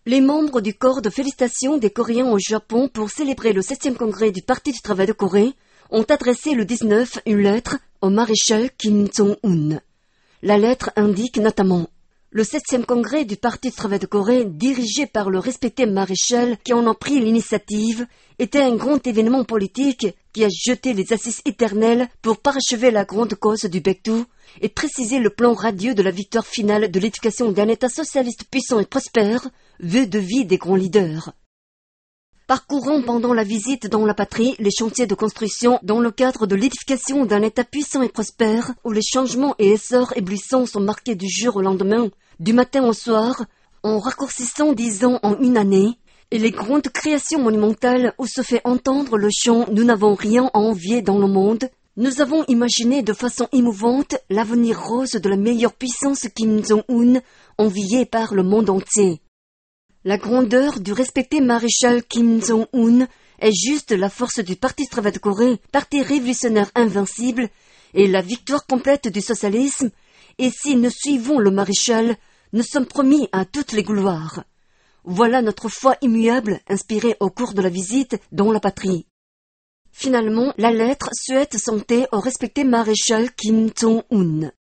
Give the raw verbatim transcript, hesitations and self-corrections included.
Les membres du corps de félicitations des Coréens au Japon pour célébrer le septième congrès du Parti du travail de Corée ont adressé le dix-neuf une lettre au maréchal Kim Jong-un. La lettre indique notamment: le septième congrès du Parti du travail de Corée, dirigé par le respecté maréchal qui en a pris l'initiative, était un grand événement politique qui a jeté les assises éternelles pour parachever la grande cause du Baekdu et préciser le plan radieux de la victoire finale de l'éducation d'un État socialiste puissant et prospère, vœu de vie des grands leaders. Parcourant pendant la visite dans la patrie les chantiers de construction dans le cadre de l'édification d'un État puissant et prospère, où les changements et essors éblouissants sont marqués du jour au lendemain, du matin au soir, en raccourcissant dix ans en une année, et les grandes créations monumentales où se fait entendre le chant « Nous n'avons rien à envier dans le monde », nous avons imaginé de façon émouvante l'avenir rose de la meilleure puissance Kim Jong-un, enviée par le monde entier. La grandeur du respecté maréchal Kim Jong-un est juste la force du Parti du travail de Corée, parti révolutionnaire invincible, et la victoire complète du socialisme, et si nous suivons le maréchal, nous sommes promis à toutes les gloires. Voilà notre foi immuable inspirée au cours de la visite dans la patrie. Finalement, la lettre souhaite santé au respecté maréchal Kim Jong-un.